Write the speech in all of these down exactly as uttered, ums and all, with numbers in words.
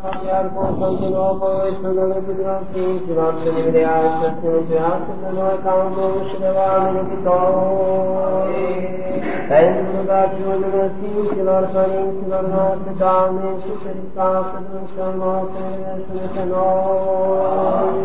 Iar Constantinopol, Sfântului tuturor Sfinților, să ne mirească, să ne mântuiască pe noi ca un Duh și de oameni iubitori. Pentru rugăciunile Sfinților Părinților noștri, Doamne, și Hristos, Dumnezeu nostru, miluiește-ne pe noi.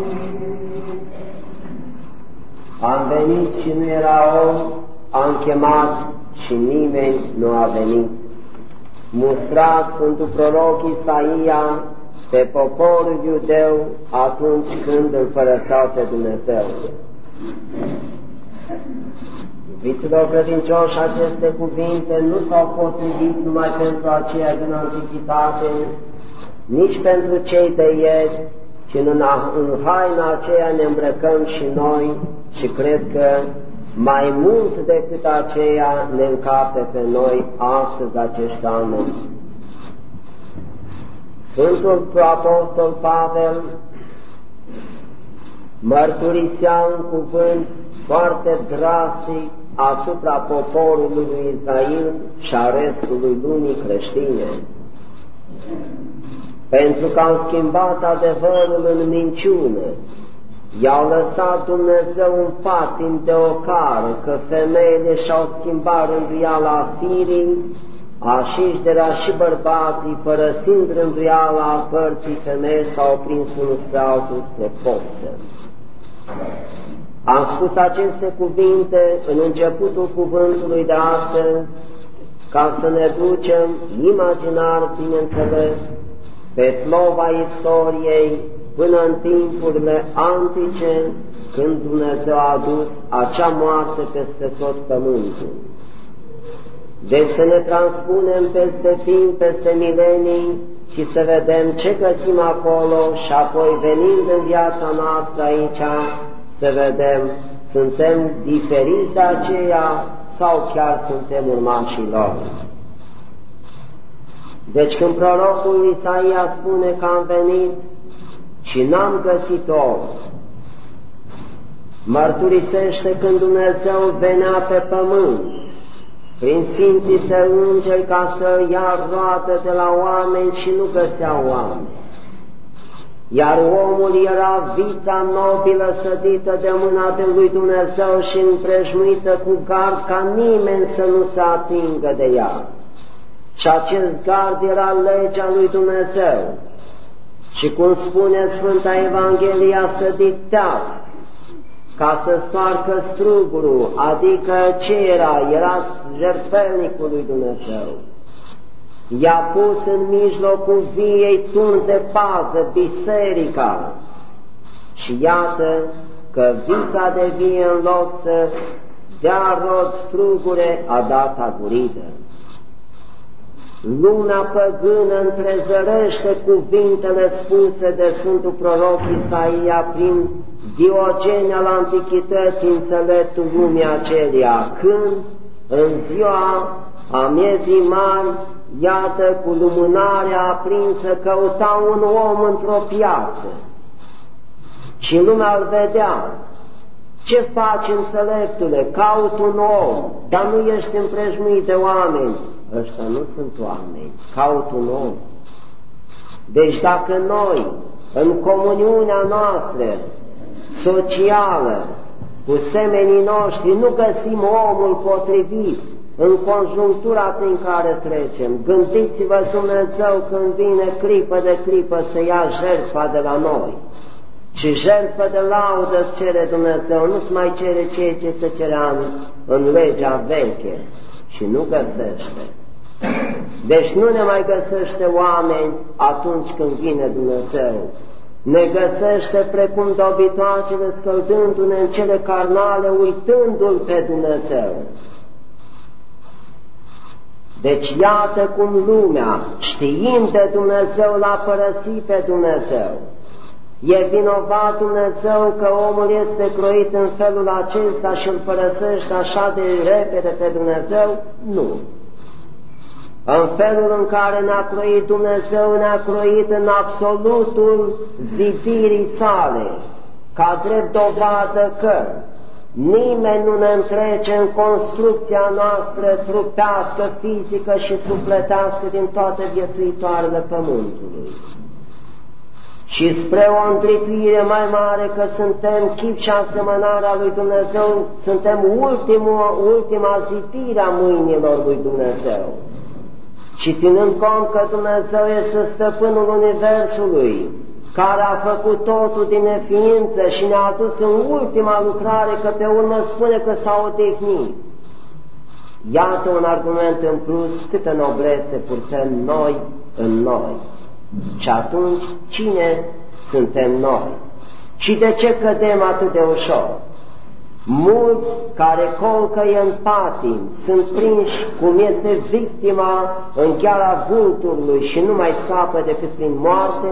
Am venit și nu era om, am chemat și nimeni nu a venit. Mustra Sfântul Proroc Isaia pe poporul iudeu atunci când îl părăsau pe Dumnezeu. Iubiților credincioși, aceste cuvinte nu s-au potrivit numai pentru aceia din antichitate, nici pentru cei de ieri, ci în, în haina aceea ne îmbrăcăm și noi și cred că mai mult decât aceea ne încape pe noi astăzi acești oameni. Sfântul Apostol Pavel mărturisea un cuvânt foarte drastic asupra poporului lui Israel și a restului lumii creștine, pentru că au schimbat adevărul în minciună. I-au lăsat Dumnezeu un patim de ocară, că femeile și-au schimbat rânduiala firii, așa de la și bărbații, părăsind rânduiala părții femei, s-au prins unul spre altul spre poptă. Am spus aceste cuvinte în începutul cuvântului de astăzi, ca să ne ducem imaginar, bineînțeles, pe slova istoriei, până în timpurile antice, când Dumnezeu a adus acea moarte peste tot pământul. Deci să ne transpunem peste timp, peste milenii și să vedem ce găsim acolo și apoi venind în viața noastră aici, să vedem, suntem diferiți de aceea sau chiar suntem urmașii lor. Deci când prorocul Isaia spune că am venit și n-am găsit om, mărturisește când Dumnezeu venea pe pământ, prin Sfinții Săi Îngeri, ca să ia roadă de la oameni și nu găsea oameni. Iar omul era vița nobilă sădită de mâna de lui Dumnezeu și împrejmuită cu gard ca nimeni să nu se atingă de ea. Și acest gard era legea lui Dumnezeu. Și cum spune Sfânta Evanghelie, a sădit teaf ca să stoarcă strugurul, adică ce era? Era jertfelnicul lui Dumnezeu. I-a pus în mijlocul viei tun de pază, biserica. Și iată că vița de vie, în loc să dea rod strugure, a dat aguridă. Lumea păgână întrezărește cuvintele spuse de Sfântul Proroc Isaia prin Diogene al Antichității, înțeleptul lumii acelia, când în ziua a miezii mari, iată, cu lumânarea aprinsă, căuta un om într-o piață și lumea îl vedea. Ce faci, înțeleptule? Caut un om, dar nu ești împrejmuit de oameni. Ăștia nu sunt oameni, caut un om. Deci dacă noi, în comuniunea noastră socială, cu semenii noștri, nu găsim omul potrivit în conjunctura prin care trecem, gândiți-vă Dumnezeu când vine clipă de clipă să ia jertfa de la noi. Și jertfă de laudă cere Dumnezeu, nu-ți mai cere ceea ce se cerea în, în legea veche și nu găsește. Deci nu ne mai găsește oameni atunci când vine Dumnezeu. Ne găsește precum dobitoacele scăldându-ne în cele carnale, uitându-L pe Dumnezeu. Deci iată cum lumea, știind de Dumnezeu, l-a părăsit pe Dumnezeu. E vinovat Dumnezeu că omul este croit în felul acesta și îl părăsește așa de repede pe Dumnezeu? Nu. În felul în care ne-a croit Dumnezeu, ne-a croit în absolutul zidirii sale, ca drept dovadă că nimeni nu ne întrece în construcția noastră trupească, fizică și sufletească din toate viețuitoarele pământului. și spre o întrituire mai mare că suntem chip și asemănarea lui Dumnezeu, suntem ultima, ultima zidire a mâinilor lui Dumnezeu. Și ținând cont că Dumnezeu este stăpânul Universului, care a făcut totul din neființă și ne-a adus în ultima lucrare, că pe urmă spune că s-a odihnit. Iată un argument în plus, câtă noblețe purtăm noi în noi. Și atunci, cine suntem noi? Și de ce cădem atât de ușor? Mulți care colcăie în patim sunt prinși cum este victima în gheara vulturului și nu mai scapă decât prin moarte,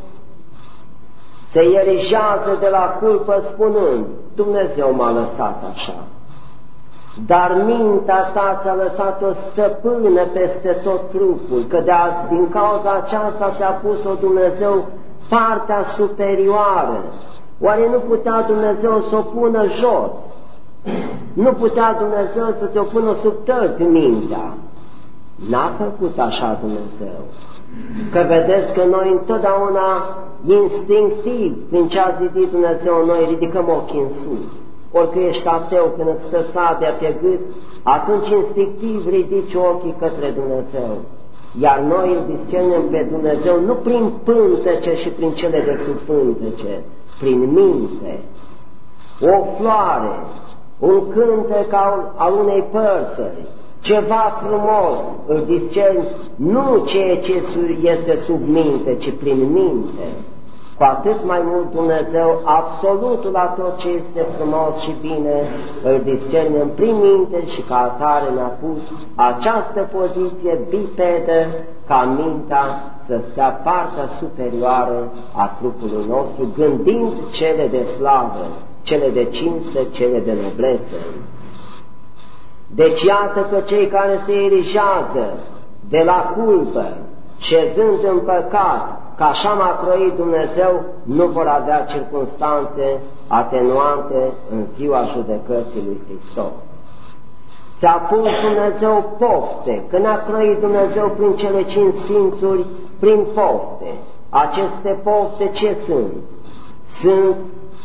se ierijează de la culpă spunând, Dumnezeu m-a lăsat așa. Dar mintea ta ți-a lăsat o stăpână peste tot trupul, că de a, din cauza aceasta ți-a pus-o Dumnezeu partea superioară. Oare nu putea Dumnezeu să o pună jos? Nu putea Dumnezeu să ți-o pună sub tălpi mintea? N-a făcut așa Dumnezeu. Că vedeți că noi întotdeauna instinctiv, prin ce a zidit Dumnezeu, noi ridicăm ochii în sus. Orică ești ateu, când îți stă sabia pe gât, atunci instinctiv ridici ochii către Dumnezeu. Iar noi îl discernem pe Dumnezeu nu prin pântece și prin cele de sub pântece, prin minte. O floare, un cântec al, al unei păsări, ceva frumos, îl discerni nu ceea ce este sub minte, ci prin minte. Cu atât mai mult Dumnezeu, absolutul la tot ce este frumos și bine, îl discernem prin minte și ca atare ne-a pus această poziție bipedă, ca mintea să stea partea superioară a trupului nostru, gândind cele de slavă, cele de cinste, cele de noblețe. Deci iată că cei care se erigează de la culpă, șezând în păcat, că așa m-a croit Dumnezeu, nu vor avea circunstanțe atenuante în ziua judecății lui Hristos. Ți-a pus Dumnezeu pofte, că ne-a croit Dumnezeu prin cele cinci simțuri, prin pofte. Aceste pofte ce sunt? Sunt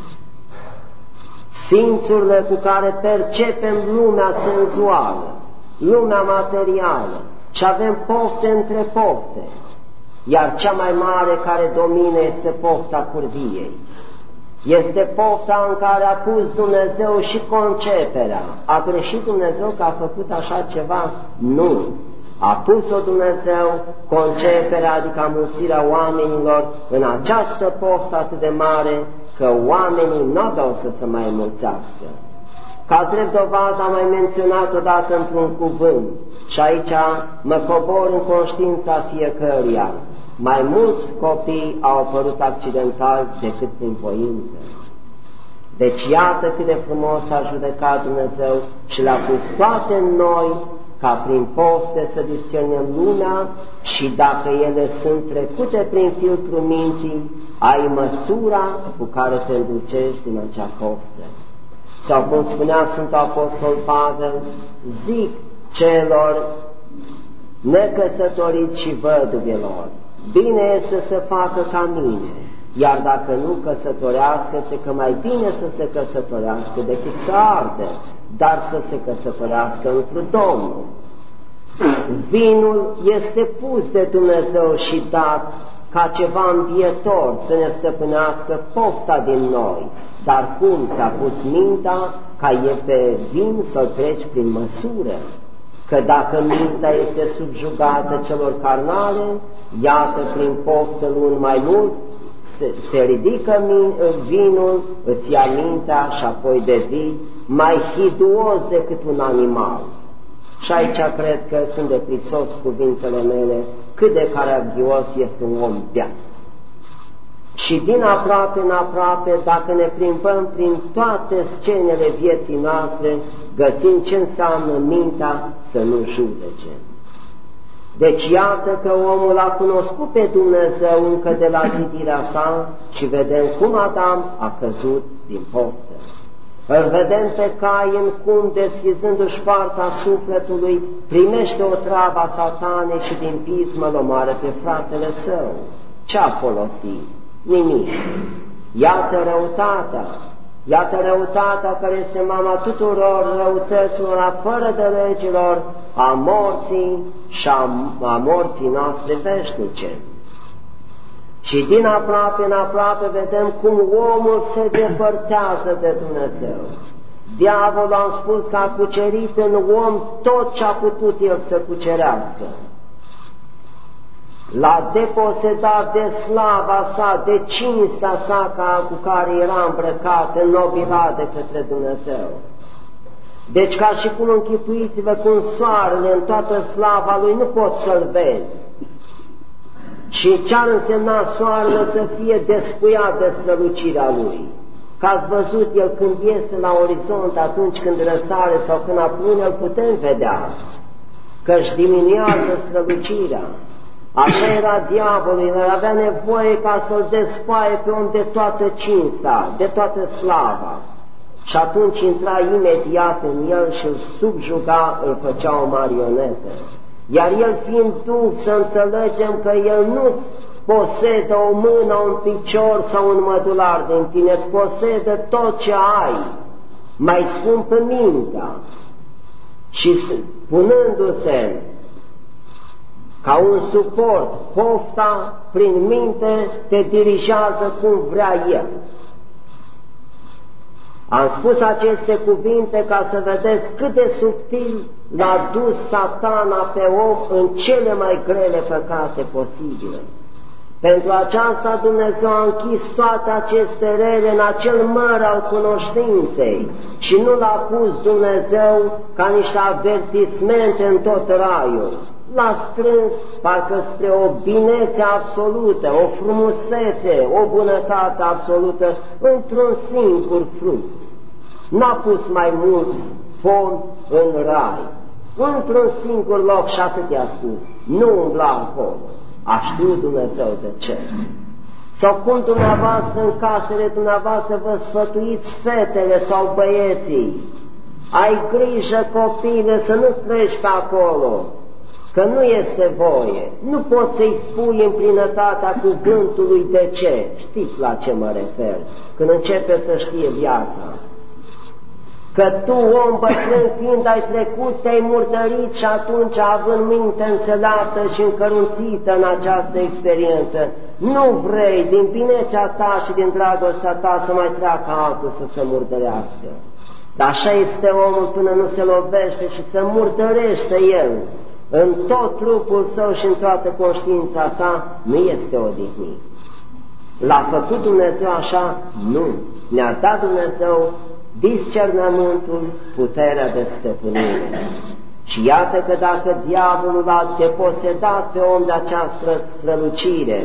simțurile cu care percepem lumea senzuală, lumea materială, și avem pofte între pofte. Iar cea mai mare care domină este pofta curviei. Este pofta în care a pus Dumnezeu și conceperea. A greșit Dumnezeu că a făcut așa ceva? Nu. A pus-o Dumnezeu, conceperea, adică amulsirea oamenilor, în această poftă atât de mare, că oamenii nu aveau să se mai mulțească. Ca drept dovadă am mai menționat odată într-un cuvânt, și aici mă cobor în conștiința fiecăruia. Mai mulți copii au apărut accidental decât prin voință. Deci iată cât de frumos a judecat Dumnezeu și le-a pus toate în noi, ca prin pofte să discernem lumea, și dacă ele sunt trecute prin filtrul minții, ai măsura cu care te îndulcești din acea poftă. Sau cum spunea Sfântul Apostol Pavel, zic celor necăsătoriți și văduvelor, bine este să se facă ca mine, iar dacă nu căsătorească-se, că mai bine să se căsătorească decât să ardă, dar să se căsătorească întru Domnul. Vinul este pus de Dumnezeu și dat ca ceva învietor să ne stăpânească pofta din noi, dar cum ți-a pus mintea ca e pe vin să-l treci prin măsură? Că dacă mintea este subjugată celor carnale, iată prin poftă luni mai mult, se, se ridică min, vinul, îți ia mintea și apoi devii mai hiduos decât un animal. Și aici cred că sunt de prisos cuvintele mele, cât de caragios este un om beat. Și din aproape în aproape, dacă ne plimbăm prin toate scenele vieții noastre, găsim ce înseamnă mintea să nu judece. Deci iată că omul a cunoscut pe Dumnezeu încă de la zidirea sa și vedem cum Adam a căzut din poftă. Îl vedem pe Cain cum, deschizându-și poarta sufletului, primește o travă a satanei și din pismă îl omoară pe fratele său. Ce-a folosit? Nimic. Iată răutatea, iată răutatea care este mama tuturor răutăților, a fără de legilor, a morții și a, a morții noastre veșnice. Și din aproape în aproape vedem cum omul se depărtează de Dumnezeu. Diavolul, am spus, că a cucerit în om tot ce a putut el să cucerească. L-a deposedat de slava sa, de cinstea sa ca, cu care era îmbrăcat, înnobilat de către Dumnezeu. Deci, ca și cum închipuiți-vă cum soarele în toată slava lui nu poți să-l vezi. Și ce-ar însemna soarele să fie despuiat de strălucirea lui? Că ați văzut el când este la orizont, atunci când răsare sau când apune, îl putem vedea, că își diminuează strălucirea. Așa era diavolul, el avea nevoie ca să-l despoaie pe om de toată cinsta, de toată slava. Și atunci intra imediat în el și îl subjuga, îl făcea o marionetă. Iar el fiind Duh, să înțelegem că el nu-ți posedă o mână, un picior sau un mădular din tine, îți posedă tot ce ai, mai scumpă mintea. Și punându-se ca un suport, pofta prin minte te dirigează cum vrea el. Am spus aceste cuvinte ca să vedeți cât de subtil l-a dus Satana pe om în cele mai grele păcate posibile. Pentru aceasta Dumnezeu a închis toate aceste rele în acel măr al cunoștinței și nu l-a pus Dumnezeu ca niște avertismente în tot raiul. L-a strâns parcă spre o binețe absolută, o frumusețe, o bunătate absolută într-un singur fruct. N-a pus mai mulți fomi în rai, într-un singur loc și atât i-a spus, nu umbla acolo. A știut Dumnezeu de ce. Sau cum dumneavoastră în casele dumneavoastră vă sfătuiți fetele sau băieții, ai grijă copile să nu treci pe acolo, că nu este voie, nu poți să-i spui în plinătatea cuvântului de ce. Știți la ce mă refer, când începe să știe viața. Că tu, om bătrân fiind, ai trecut, te-ai murdărit și atunci, având minte înțeleaptă și încărunțită în această experiență, nu vrei din binețea ta și din dragostea ta să mai treacă altul să se murdărească. Dar așa este omul până nu se lovește și se murdărește el. În tot trupul său și în toată conștiința sa nu este odihnit. L-a făcut Dumnezeu așa? Nu. Ne-a dat Dumnezeu discernământul, puterea de stăpânire. Și iată că dacă diavolul a deposedat pe om de această strălucire,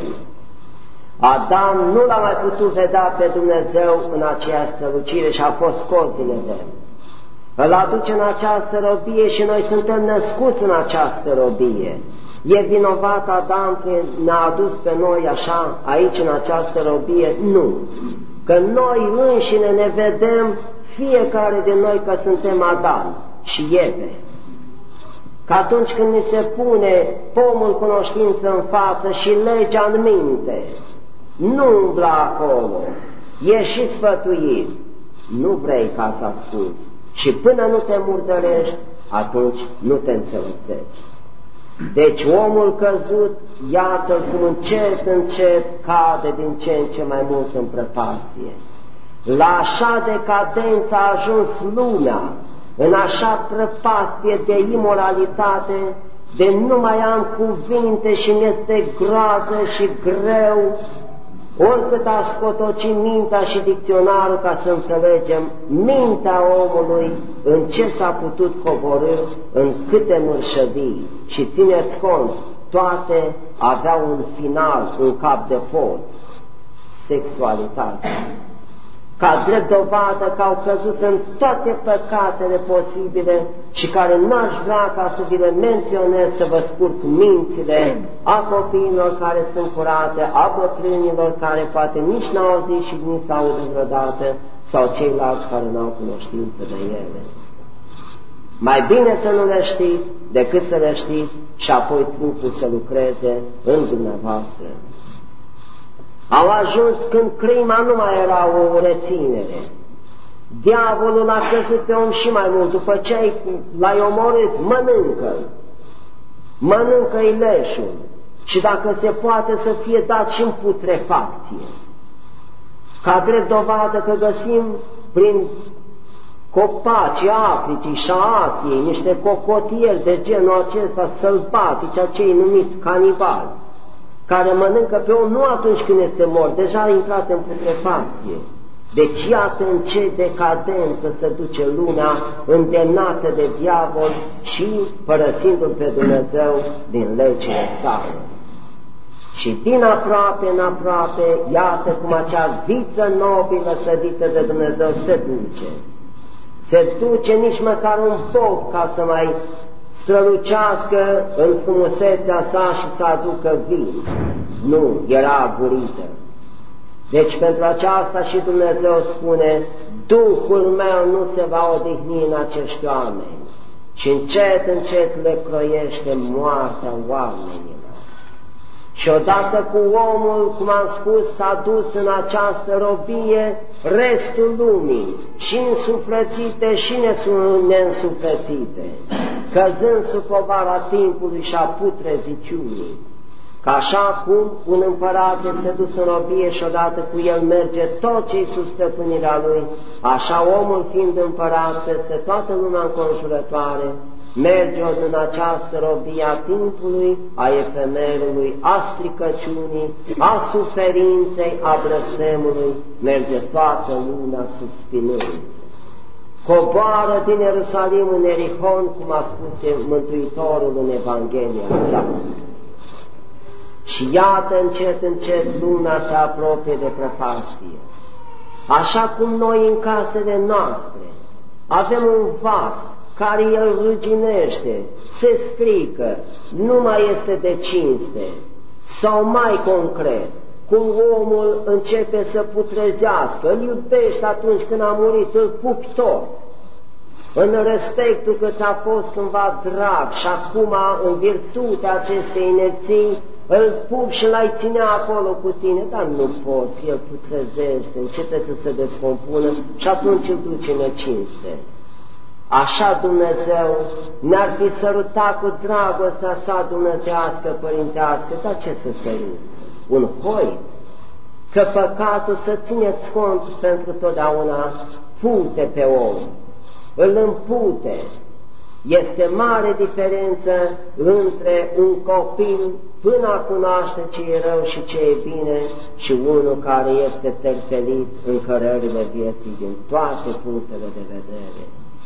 Adam nu l-a mai putut vedea pe Dumnezeu în aceeași strălucire și a fost scos din Eden. Îl aduce în această robie și noi suntem născuți în această robie. E vinovat Adam că ne-a adus pe noi așa, aici în această robie? Nu. Că noi înșine ne vedem fiecare de noi că suntem Adam și Eve. Că atunci când ni se pune pomul cunoștință în față și legea în minte, nu umbla acolo, e și sfătuit, nu vrei ca să asculți. Și până nu te murdărești, atunci nu te înțelepțești. Deci omul căzut, iată-l cum încet, încet cade din ce în ce mai mult în prăpastie. La așa decadență a ajuns lumea, în așa prăpastie de imoralitate, de nu mai am cuvinte și mi-este groază și greu, oricât a scotoci mintea și dicționarul ca să înțelegem mintea omului în ce s-a putut coborî, în câte mărșăvii. Și țineți cont, toate aveau un final, un cap de pod, sexualitatea. Ca drept dovadă că au căzut în toate păcatele posibile și care n-aș vrea ca să vi le menționez, să vă scurg mințile a copiilor care sunt curate, a bătrânilor care poate nici n-au auzit și nici s-audă vreodată, sau ceilalți care n-au cunoștință de ele. Mai bine să nu le știți decât să le știți și apoi trupul să lucreze în dumneavoastră. Au ajuns când crima nu mai era o reținere. Diavolul a căzut pe om și mai mult. După ce l-ai omorât, mănâncă-l. Mănâncă-i leșul. Și dacă se poate să fie dat și în putrefacție. Ca drept dovadă că găsim prin copacii Africii și a Asiei niște cocotieri de genul acesta sălbatici, acei numiți canibali, care mănâncă pe om nu atunci când este mort, deja a intrat în putrefacție. Deci iată în ce decadență se duce lumea îndemnată de diavol și părăsindu-L pe Dumnezeu din legile sale. Și din aproape în aproape, iată cum acea viță nobilă sădită de Dumnezeu se duce. Se duce nici măcar un foc ca să mai strălucească în frumusețea sa și să aducă vin. Nu, era aburită. Deci pentru aceasta și Dumnezeu spune, Duhul meu nu se va odihni în acești oameni și încet, încet le croiește moartea oamenilor. Și odată cu omul, cum am spus, s-a dus în această robie restul lumii, și însuflețite și neînsuflețite, căzând sub povara timpului și a putreziciunii. Că așa cum un împărat este dus în robie și odată cu el merge tot ce-i sub stăpânirea lui, așa omul fiind împărat peste toată lumea înconjurătoare, merge în această robie a timpului, a efemerului, a stricăciunii, a suferinței, a blestemului, merge toată lumea suspinând. Coboară din Ierusalim în Erihon, cum a spus Mântuitorul în Evanghelia sa. Și iată încet, încet lumea se apropie de prăpastie. Așa cum noi în casele noastre avem un vas care el ruginește, se strică, nu mai este de cinste, sau mai concret, cum omul începe să putrezească, îl iubești atunci când a murit, îl pupi tot, în respectul că ți-a fost cândva drag și acum, în virtutea acestei inerții, îl pup și l-ai ținea acolo cu tine, dar nu poți, el putrezește, începe să se descompună și atunci îl duci în necinste. Așa Dumnezeu ne-ar fi sărutat cu dragostea sa dumnezească, părintească, dar ce să sărut? Un hoi? Că păcatul, să țineți cont pentru totdeauna, pute pe om, îl împute. Este mare diferență între un copil până a cunoaște ce e rău și ce e bine și unul care este terfelit în cărările vieții din toate punctele de vedere.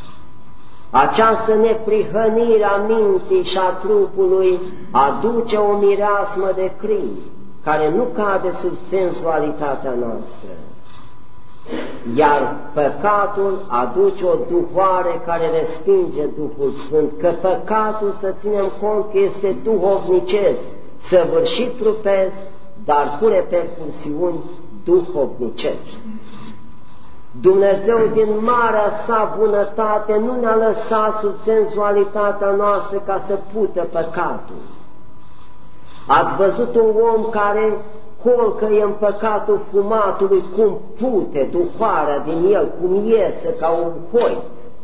Această neprihănire a minții și a trupului aduce o mireasmă de crin, care nu cade sub sensualitatea noastră. Iar păcatul aduce o duhoare care respinge Duhul Sfânt, că păcatul, să ținem cont că este duhovnicesc, săvârșit trupesc, dar cu repercursiuni duhovnicești. Dumnezeu din marea sa bunătate nu ne-a lăsat sub sensualitatea noastră ca să pută păcatul. Ați văzut un om care colcă în păcatul fumatului, cum pute duhoarea din el, cum iese ca un hoit.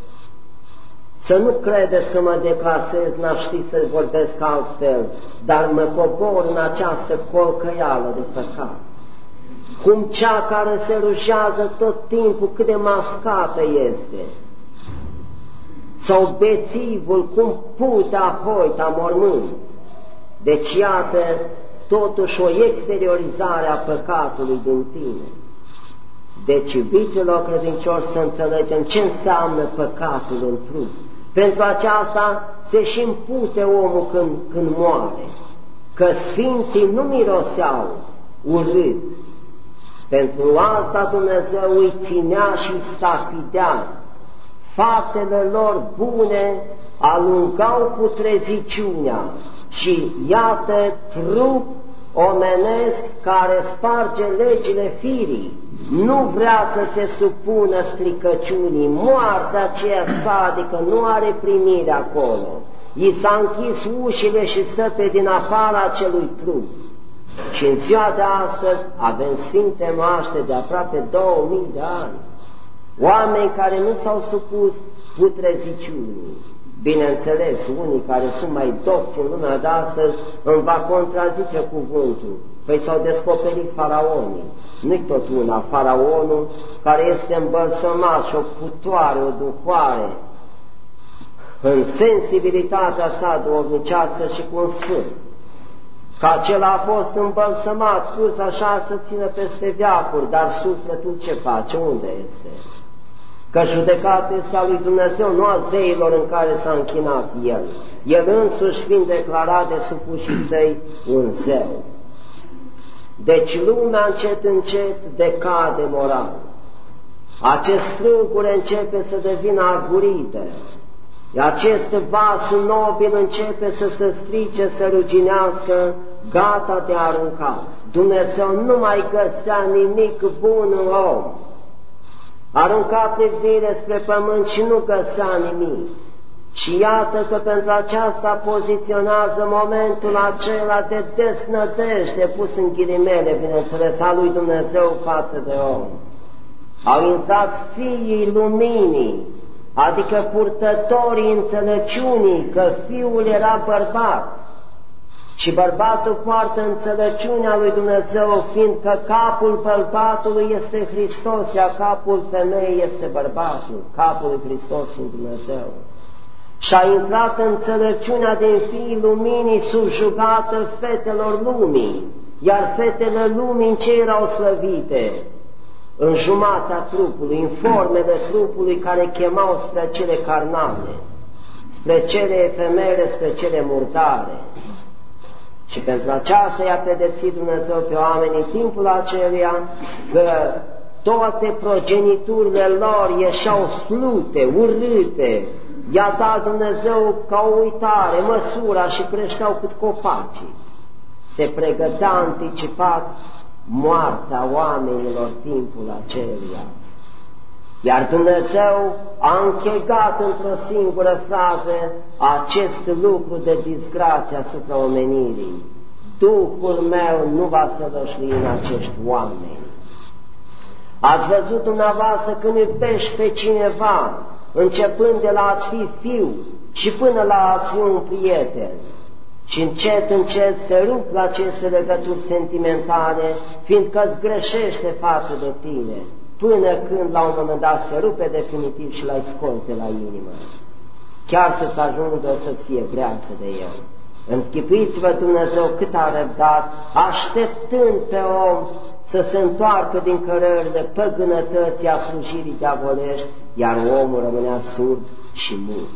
Să nu credeți că mă declasez, n-aș ști să vorbesc altfel, dar mă cobor în această colcăială de păcat. Cum cea care se rușează tot timpul cât de mascată este. Sau bețivul, cum putea hoita mormânt. Deci iată totuși o exteriorizare a păcatului din tine. Deci, iubiților credincioși, să înțelegem ce înseamnă păcatul în trup. Pentru aceasta se și împute omul când, când moare, că sfinții nu miroseau urât. Pentru asta Dumnezeu îi ținea și îi stafidea. Faptele lor bune alungau putreziciunea și iată trup omenesc care sparge legile firii, nu vrea să se supună stricăciunii, moartea aceea sadică nu are primire acolo, i s-a închis ușile și stă pe din afara acelui trup. Și în ziua de astăzi avem sfinte moaște de aproape două mii de ani, oameni care nu s-au supus putreziciunii. Bineînțeles, unii care sunt mai docți în lumea de astăzi îmi va contrazice cuvântul. Păi s-au descoperit faraonii. Nu-i tot una, faraonul care este îmbălsămat și o putoare, o duhoare, în sensibilitatea sa duhovnicească și cu un sfânt. Că acela a fost îmbălsămat, pus așa să țină peste veacuri, dar sufletul ce face? Unde este? Că judecata este a lui Dumnezeu, nu a zeilor în care s-a închinat el. El însuși fiind declarat de supușii săi un zeu. Deci lumea încet încet decade moral. Acest frângure începe să devină agurită. Acest vas nobil începe să se strice, să ruginească, gata de a arunca. Dumnezeu nu mai găsea nimic bun în om. Arunca privire spre pământ și nu găsea nimic. Și iată că pentru aceasta poziționează momentul acela de desnădejde, pus în ghilimele, bineînțeles, a lui Dumnezeu față de om. Au intrat fiii luminii, adică purtătorii înțelepciunii, că fiul era bărbat. Și bărbatul poartă înțelepciunea lui Dumnezeu, fiindcă capul bărbatului este Hristos, iar capul femeii este bărbatul, capul lui Hristos în Dumnezeu. Și a intrat înțelepciunea din fiii luminii subjugată fetelor lumii, iar fetele lumii în ce erau slăvite? În jumatea trupului, în formele trupului care chemau spre cele carnale, spre cele efemere, spre cele murdare. Și pentru aceasta i-a pedepsit Dumnezeu pe oameni în timpul aceluia, că toate progeniturile lor ieșeau slute, urâte, i-a dat Dumnezeu ca o uitare, măsura și creșteau cât copacii. Se pregătea anticipat moartea oamenilor timpul aceluia. Iar Dumnezeu a închegat într-o singură frază acest lucru de disgrație asupra omenirii. Duhul meu nu va sălășlui în acești oameni. Ați văzut dumneavoastră când iubești pe cineva, începând de la a-ți fi fiu și până la a-ți fi un prieten, și încet, încet se rup la aceste legături sentimentale, fiindcă îți greșește față de tine, până când la un moment dat se rupe definitiv și l-ai scos de la inimă, chiar să-ți ajungă să-ți fie breață de el. Închipuiți-vă Dumnezeu cât a răbdat, așteptând pe om să se întoarcă din cărările păgânătății a slujirii diavolești, iar omul rămânea surd și mut.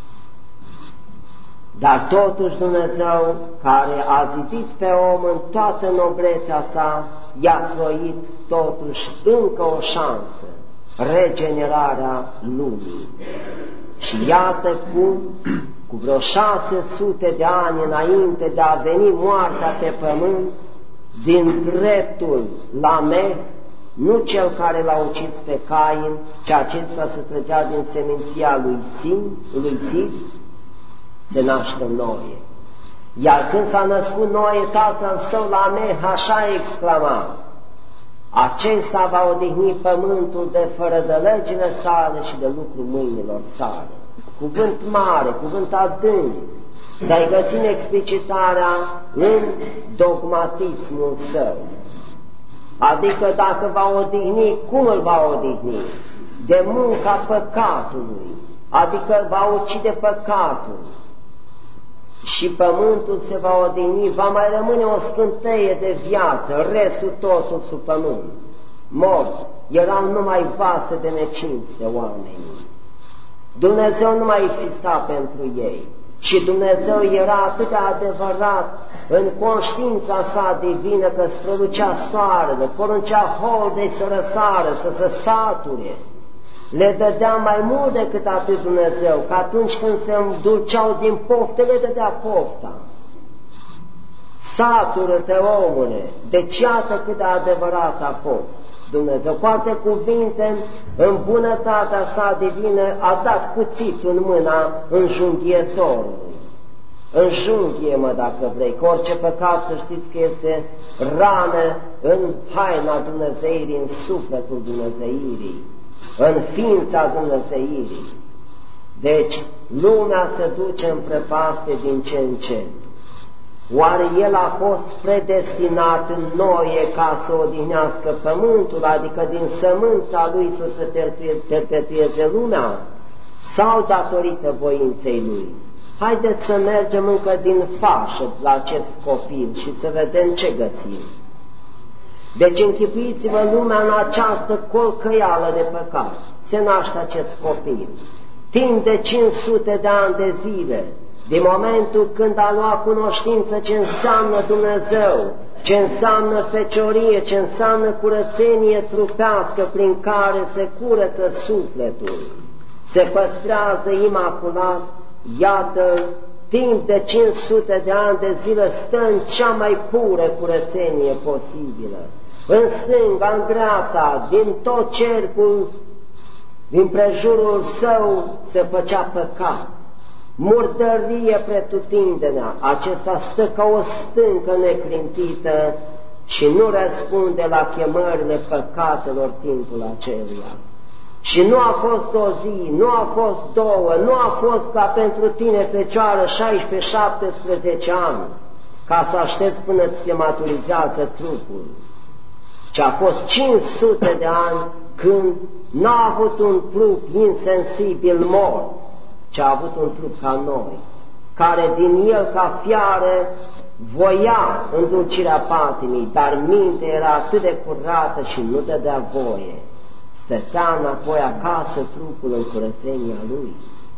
Dar totuși Dumnezeu, care a zidit pe om în toată noblețea sa, i-a croit totuși încă o șansă, regenerarea lumii. Și iată cum, cu vreo șase sute de ani înainte de a veni moartea pe pământ, din dreptul Lameh, nu cel care l-a ucis pe Cain, ci acesta se trăgea din seminția lui Sin, lui Sid, se naște Noe. Iar când s-a născut Noe, tatăl său Lameh așa exclama: acesta va odihni pământul de fără de legile sale și de lucrul mâinilor sale. Cuvânt mare, cuvânt adânc, dar găsim explicitarea în dogmatismul său. Adică dacă va odihni, cum îl va odihni? De munca păcatului, adică va ucide păcatul. Și pământul se va odihni, va mai rămâne o scânteie de viață, restul totul sub pământ. Mort, erau numai vase de necinste oamenii. Dumnezeu nu mai exista pentru ei. Și Dumnezeu era atât de adevărat în conștiința sa divină că strălucea soarele, poruncea holdei să răsară, să se sature. Le dădea mai mult decât atât Dumnezeu, că atunci când se îndulceau din pofte, le dădea pofta. Satură-te, omule, deci iată cât de adevărat a fost Dumnezeu. Cu alte cuvinte, în bunătatea sa divină a dat cuțitul în mâna înjunghietorului. înjunghie-mă dacă vrei, că orice păcat să știți că este rană în haina Dumnezeirii, în sufletul Dumnezeirii, în ființa Dumnezeirii. Deci, lumea se duce în prăpaste din ce în ce. Oare El a fost predestinat în noie ca să odihnească pământul, adică din sămânța Lui să se perpetueze lumea, sau datorită voinței Lui? Haideți să mergem încă din fașă la acest copil și să vedem ce găsim. Deci închipuiți-vă lumea în această colcăială de păcat. Se naște acest copil. Timp de cinci sute de ani de zile, din momentul când a luat cunoștință ce înseamnă Dumnezeu, ce înseamnă feciorie, ce înseamnă curățenie trupească prin care se curăță sufletul, se păstrează imaculat, iată, timp de cinci sute de ani de zile stă în cea mai pură curățenie posibilă. În stânga, în dreapta, din tot cercul, din prejurul său se făcea păcat, murdărie pretutindenea, acesta stă ca o stâncă neclintită și nu răspunde la chemările păcatelor timpul aceluia. Și nu a fost o zi, nu a fost două, nu a fost ca pentru tine, fecioară, șaisprezece șaptesprezece ani, ca să aștepți până ți se maturizează trupul, ci a fost cinci sute de ani când n-a avut un trup insensibil mort, ci a avut un trup ca noi, care din el ca fiară voia îndulcirea patimii, dar mintea era atât de curată și nu dădea voie. Stătea înapoi acasă trupul în curățenia lui.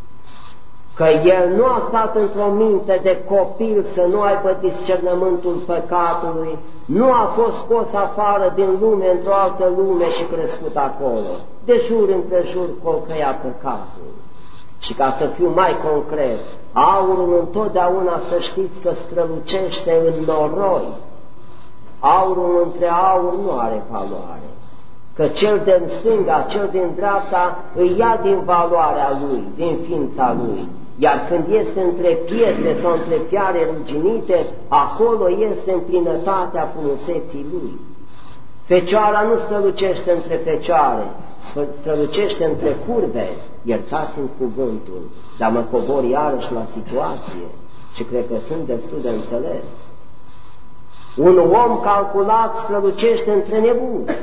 Că el nu a stat într-o minte de copil să nu aibă discernământul păcatului, nu a fost scos afară din lume într-o altă lume și crescut acolo. De jur împrejur colcăia păcatul. Și ca să fiu mai concret, aurul întotdeauna să știți că strălucește în noroi. Aurul între aur nu are valoare, că cel din stânga, cel din dreapta îi ia din valoarea lui, din ființa lui. Iar când este între pietre sau între fiare ruginite, acolo este în plinătatea frumuseții lui. Fecioara nu strălucește între fecioare, strălucește între curve, iertați-mi cuvântul, dar mă cobor iarăși la situație și cred că sunt destul de înțeles. Un om calculat strălucește între nebuni.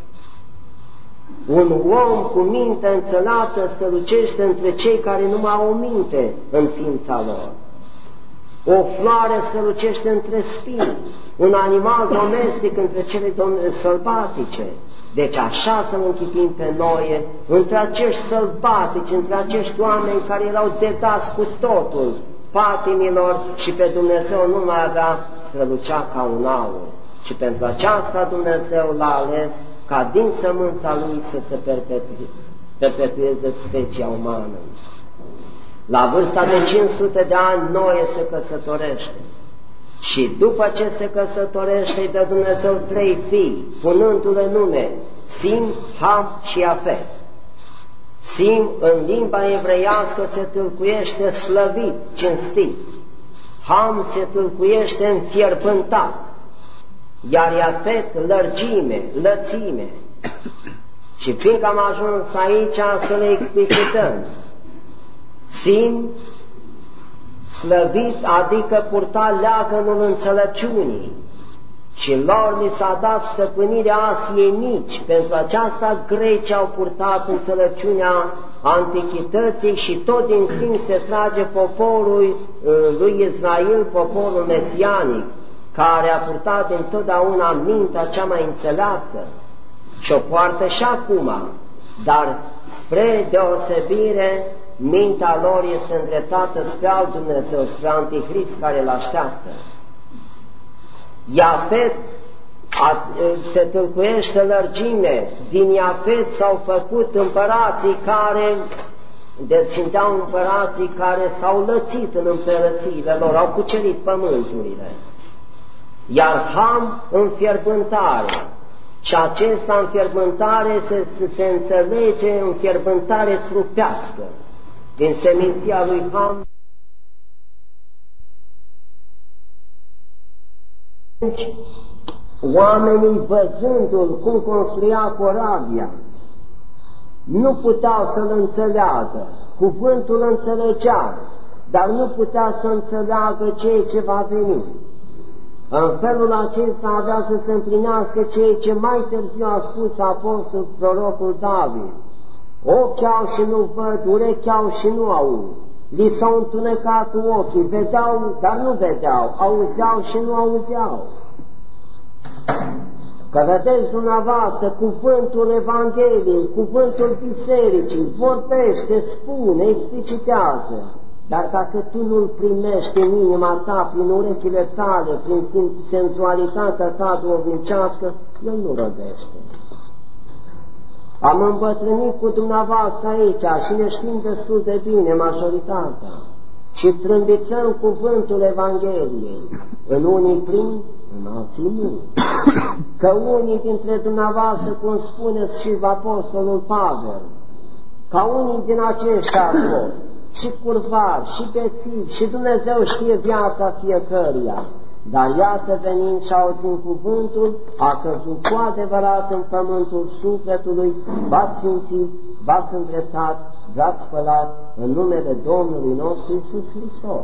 Un om cu minte înțeleaptă strălucește între cei care nu mai au minte în ființa lor. O floare strălucește între spini, un animal domestic între cele sălbatice. Deci așa să-L închipim pe noi, între acești sălbatici, între acești oameni care erau dedați cu totul patimilor și pe Dumnezeu nu mai avea, strălucea ca un aur. Și pentru aceasta Dumnezeu l-a ales ca din sămânța lui să se perpetue, perpetueze specia umană. La vârsta de cinci sute de ani Noe se căsătorește și după ce se căsătorește îi dă Dumnezeu trei fii, punându-le nume Sim, Ham și Iafet. Sim în limba evreiască se tâlcuiește slăvit, cinstit. Ham se tâlcuiește înfierbântat, iar Iafet lărgime, lățime. Și fiindcă am ajuns aici să le explicităm, Sim, slăvit, adică purta leagănul înțelepciunii, și lor li s-a dat stăpânirea Asiei mici. Pentru aceasta grecii au purtat înțelepciunea antichității și tot din sim se trage poporul lui Israel, poporul mesianic, care a purtat întotdeauna mintea cea mai înțeleaptă și o poartă și acum, dar spre deosebire, mintea lor este îndreptată spre alt Dumnezeu, spre Antichrist care îl așteaptă. Iafet a, se tâlcuiește lărgime, din Iafet s-au făcut împărații care, descindeau împărații care s-au lățit în împărățiile lor, au cucerit pământurile. Iar Ham înfierbântare, și acesta înfierbântare se, se înțelege înfierbântare trupească. Din seminția lui Ham Oamenii, văzându-l cum construia corabia, nu puteau să-l înțeleagă. Cuvântul înțelegea, dar nu putea să înțeleagă ceea ce va veni. În felul acesta avea să se împlinească ceea ce mai târziu a spus apostolul prorocul David. Ochi au și nu văd, urechi au și nu aud. Li s-au întunecat ochii, vedeau, dar nu vedeau, auzeau și nu auzeau. Că vedeți dumneavoastră, cuvântul Evangheliei, cuvântul Bisericii, vorbește, spune, explicitează. Dar dacă tu nu-l primești în inima ta, prin urechile tale, prin senzualitatea ta duhovnicească, el nu rodește. Am îmbătrânit cu dumneavoastră aici și ne știm destul de bine majoritatea și trâmbițăm cuvântul Evangheliei. În unii prind, în alții nu. Că unii dintre dumneavoastră, cum spuneți și apostolul Pavel, ca unii din aceștia ați fost, și curvari, și bețivi, și Dumnezeu știe viața fiecăruia. Dar iată, venind și auzind cuvântul, a căzut cu adevărat în pământul sufletului, v-ați sfințit, v-ați îndreptat, v-ați spălat în numele Domnului nostru Iisus Hristos.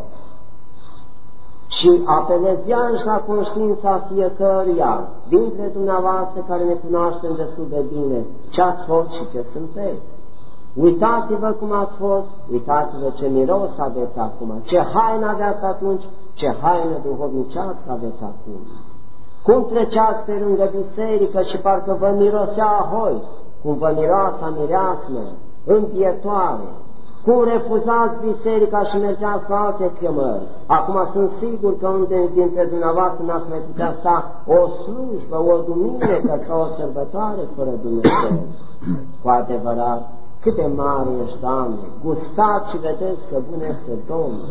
Și apelez iarăși la conștiința fiecăruia dintre dumneavoastră care ne cunoaștem destul de bine ce ați fost și ce sunteți. Uitați-vă cum ați fost, uitați-vă ce miros aveți acum, ce haină aveați atunci, ce haină duhovnicească aveți acum. Cum treceați pe lângă biserică și parcă vă mirosea ahoi, cum vă miroasa mireasmă, împietoare, cum refuzați biserica și mergeați la alte chemări. Acum sunt sigur că unde dintre dumneavoastră n-ați mai putea sta o slujbă, o duminică sau o sărbătoare fără Dumnezeu. Cu adevărat, cât de mare ești, Doamne, gustați și vedeți că bun este Domnul.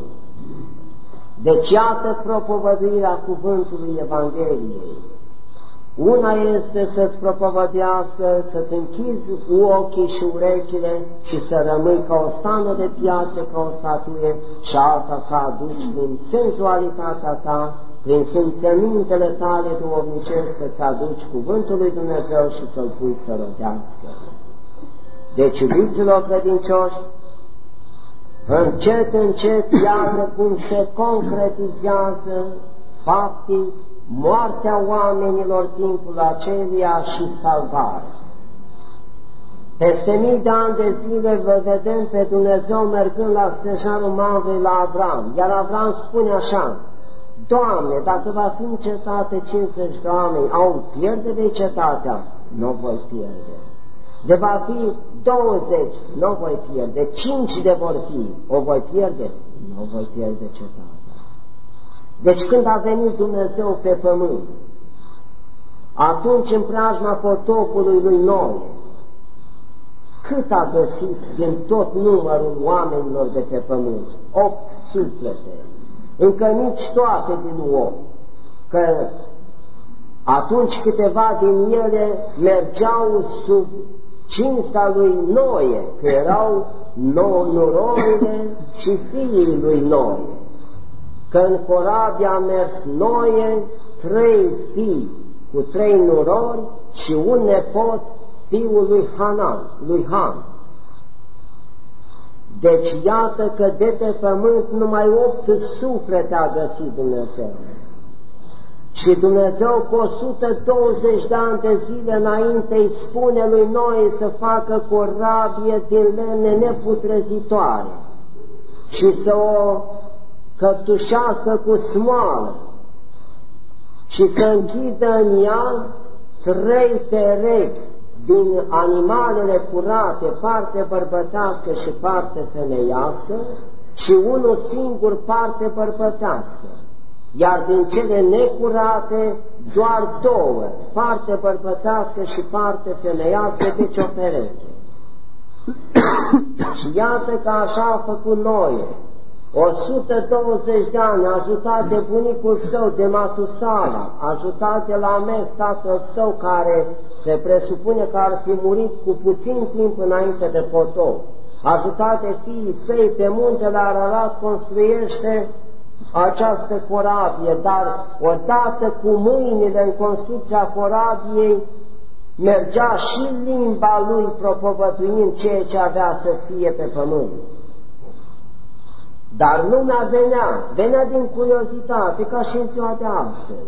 Deci iată propovăduirea cuvântului Evangheliei. Una este să-ți propovădească, să-ți închizi ochii și urechile și să rămâi ca o stană de piatră, ca o statuie, și alta să aduci prin senzualitatea ta, prin simțămintele tale duhovnicești, să-ți aduci cuvântul lui Dumnezeu și să-l pui să rodească. Deci, iubiților credincioși, încet, încet, iată cum se concretizează faptii, moartea oamenilor timpul acelia și salvarea. Peste mii de ani de zile vă vedem pe Dumnezeu mergând la stejarul Mamrei la Avram, iar Avram spune așa: Doamne, dacă va fi în cetate cincizeci de oameni, au pierde de cetatea, nu voi pierde. De va fi douăzeci, nu voi pierde. Cinci de vor fi, o voi pierde, nu voi pierde cetatea. Deci când a venit Dumnezeu pe pământ, atunci în preajma potopului lui Noe, cât a găsit din tot numărul oamenilor de pe pământ? Opt suflete. Încă nici toate din opt, că atunci câteva din ele mergeau sub cinsta lui Noe, că erau nouă nurorile și fiii lui Noe. Că în corabia a mers Noe, trei fii cu trei nurori și un nepot, fiul lui Hanan, lui Ham. Deci iată că de pe pământ numai opt suflete a găsit Dumnezeu. Și Dumnezeu cu o sută douăzeci de ani de zile înainte îi spune lui Noe să facă corabie din lemne neputrezitoare și să o căptușească cu smoală și să închidă în ea trei perechi din animalele curate, parte bărbătească și parte femeiască, și unul singur parte bărbătească, iar din cele necurate doar două, parte bărbătească și parte femeiască, deci o pereche. Și iată că așa a făcut Noe. o sută douăzeci de ani, ajutat de bunicul său, de Matusala, ajutat de Lamech, tatăl său, care se presupune că ar fi murit cu puțin timp înainte de potop, ajutat de fiii săi, pe muntele Ararat construiește această corabie, dar odată cu mâinile în construcția corabiei, mergea și limba lui propovăduind ceea ce avea să fie pe pământ. Dar lumea venea, venea din curiozitate, ca și în ziua de astăzi.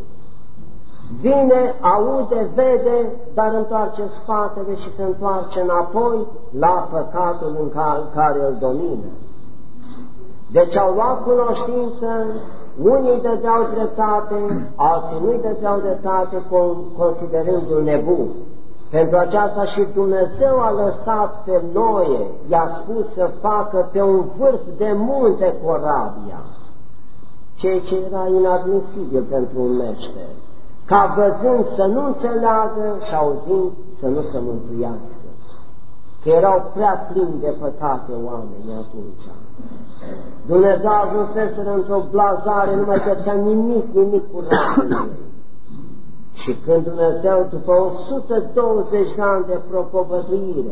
Vine, aude, vede, dar întoarce spatele și se întoarce înapoi la păcatul în care îl domină. Deci au luat cunoștință, unii îi dădeau dreptate, alții nu îi dădeau dreptate, considerându-l nebun. Pentru aceasta și Dumnezeu a lăsat pe Noe, i-a spus să facă pe un vârf de munte corabia, ceea ce era inadmisibil pentru un meșter, ca văzând să nu înțeleagă și auzind să nu se mântuiască, că erau prea plini de păcate oamenii atunci. Dumnezeu a ajunseseră într-o blazare, nu mai găsea nimic, nimic cu rasul. Și când Dumnezeu, după o sută douăzeci de ani de propovăduire,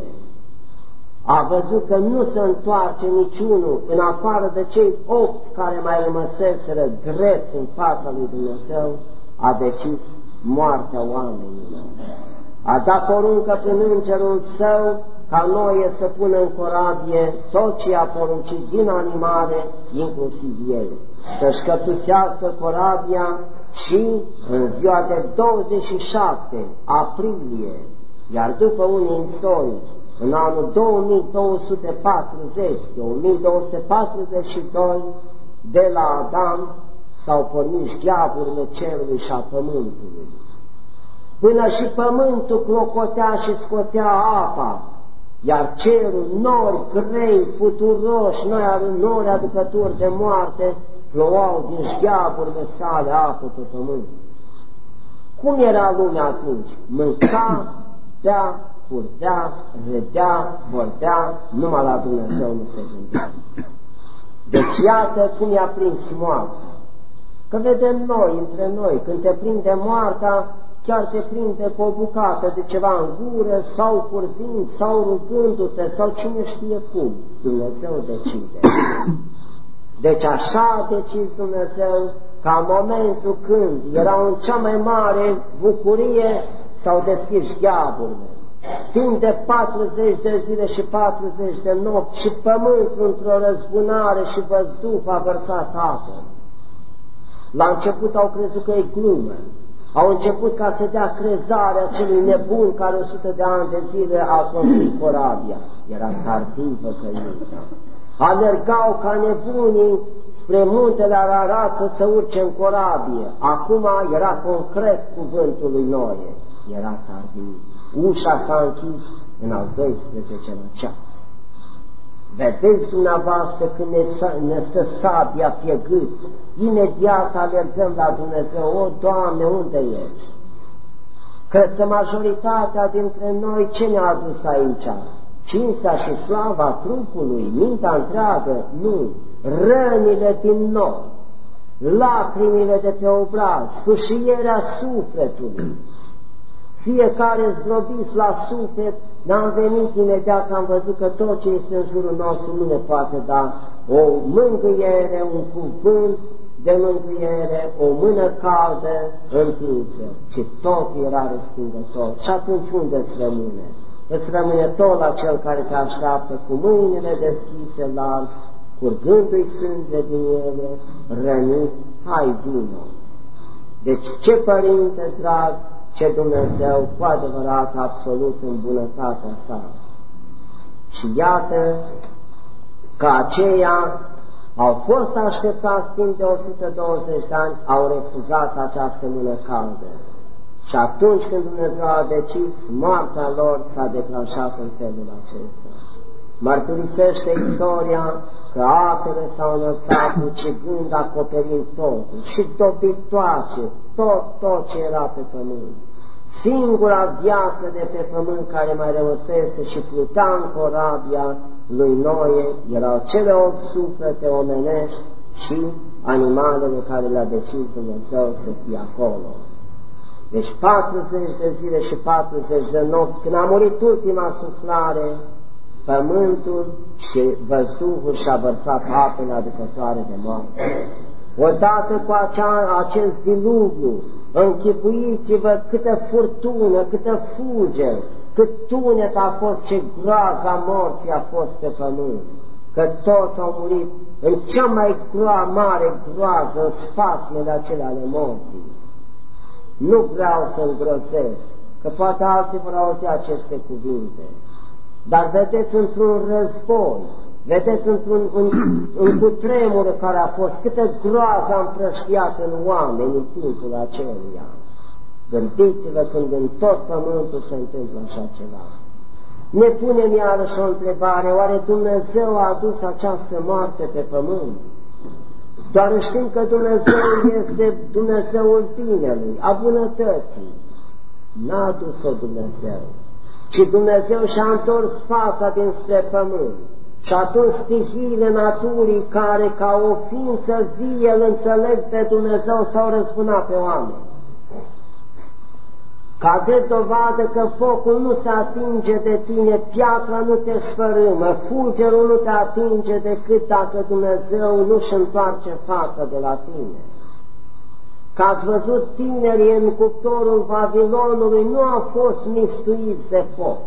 a văzut că nu se întoarce niciunul în afară de cei opt care mai rămăseseră drepți în fața lui Dumnezeu, a decis moartea oamenilor. A dat poruncă prin îngerul său ca Noe să pună în corabie tot ce a poruncit din animale, inclusiv ei, să-și căptusească corabia și în ziua de douăzeci și șapte aprilie, iar după unii istorici, în anul două mii două sute patruzeci, două mii două sute patruzeci și doi, de la Adam s-au pornit șgheaburile cerului și a pământului. Până și pământul clocotea și scotea apa, iar cerul, nori grei, puturoși, nori aducători de moarte, plouau din șgheaburile sale apă pe pământ. Cum era lumea atunci? Mânca, bea, curvea, râdea, vorbea, numai la Dumnezeu nu se gândea. Deci iată cum i-a prins moartea. Că vedem noi, între noi, când te prinde moartea, chiar te prinde cu o bucată de ceva în gură, sau curvind, sau rugându-te, sau cine știe cum. Dumnezeu decide. Deci așa a decis Dumnezeu ca în momentul când erau în cea mai mare bucurie, s-au deschis șgheaburile. Timp de patruzeci de zile și patruzeci de nopți și pământul într-o răzbunare și văzduh a vărsat apă. La început au crezut că e glumă. Au început ca să dea crezare acelui nebun care o sută de ani de zile a construit corabia. Era tardivă căința. Alergau ca nebunii spre muntele Ararat să se urce în corabie. Acum era concret cuvântul lui Noe. Era tardiv. Ușa s-a închis în al doisprezecelea ceas. Vedeți dumneavoastră când ne, ne stă sabia pe gât, imediat alergăm la Dumnezeu. O, Doamne, unde ești? Cred că majoritatea dintre noi ce ne-a adus aici? Cinstea și slava trupului, mintea întreagă? Nu. Rănile din noi, lacrimile de pe obraz, sfâșierea sufletului. Fiecare zdrobiți la suflet, n-am venit imediat, am văzut că tot ce este în jurul nostru nu ne poate da o mângâiere, un cuvânt de mângâiere, o mână caldă întinsă, ci tot era respingător. Și atunci unde îți rămâne? Îți rămâne tot la cel care te așteaptă cu mâinile deschise larg, curgându-i sânge din ele, rănit, hai vino. Deci ce părinte drag, ce Dumnezeu cu adevărat absolut în bunătatea sa. Și iată că aceia au fost așteptați timp de o sută douăzeci de ani, au refuzat această mână caldă. Și atunci când Dumnezeu a decis, moartea lor s-a declanșat în felul acesta. Mărturisește istoria că apele s-au înălțat ucigând, acoperind totul și dobitoace tot, tot ce era pe pământ. Singura viață de pe pământ care mai rămăsese și plutea în corabia lui Noe erau cele opt suflete omenești și animalele care le-a decis Dumnezeu să fie acolo. Deci patruzeci de zile și patruzeci de nopți, când a murit ultima suflare, pământul și văzduhul și-a vărsat apele aducătoare de moarte. odată cu acea, acest diluviu, închipuiți-vă câtă furtună, câtă fulger, cât tunet a fost, ce groaza morții a fost pe pământ, că toți au murit în cea mai groa, mare groază, în spasmele acelea ale morții. Nu vreau să îngrosesc, că poate alții vor auzi aceste cuvinte, dar vedeți într-un război, vedeți într-un în, în cutremur care a fost, câtă groază a împrăștiat în oameni în timpul aceluia. Gândiți-vă când în tot pământul se întâmplă așa ceva. Ne punem iarăși o întrebare, oare Dumnezeu a adus această moarte pe pământ? Doar știm că Dumnezeu este Dumnezeul binelui, a bunătății. N-a adus-o Dumnezeu, ci Dumnezeu și-a întors fața dinspre pământ. Și atunci stihiile naturii care ca o ființă vie îl înțeleg pe Dumnezeu s-au răzbunat pe oameni. Ca de dovadă că focul nu se atinge de tine, piatra nu te sfărâmă, fulgerul nu te atinge decât dacă Dumnezeu nu-și întoarce fața de la tine. Că ați văzut tinerii în cuptorul Babilonului nu au fost mistuiți de foc.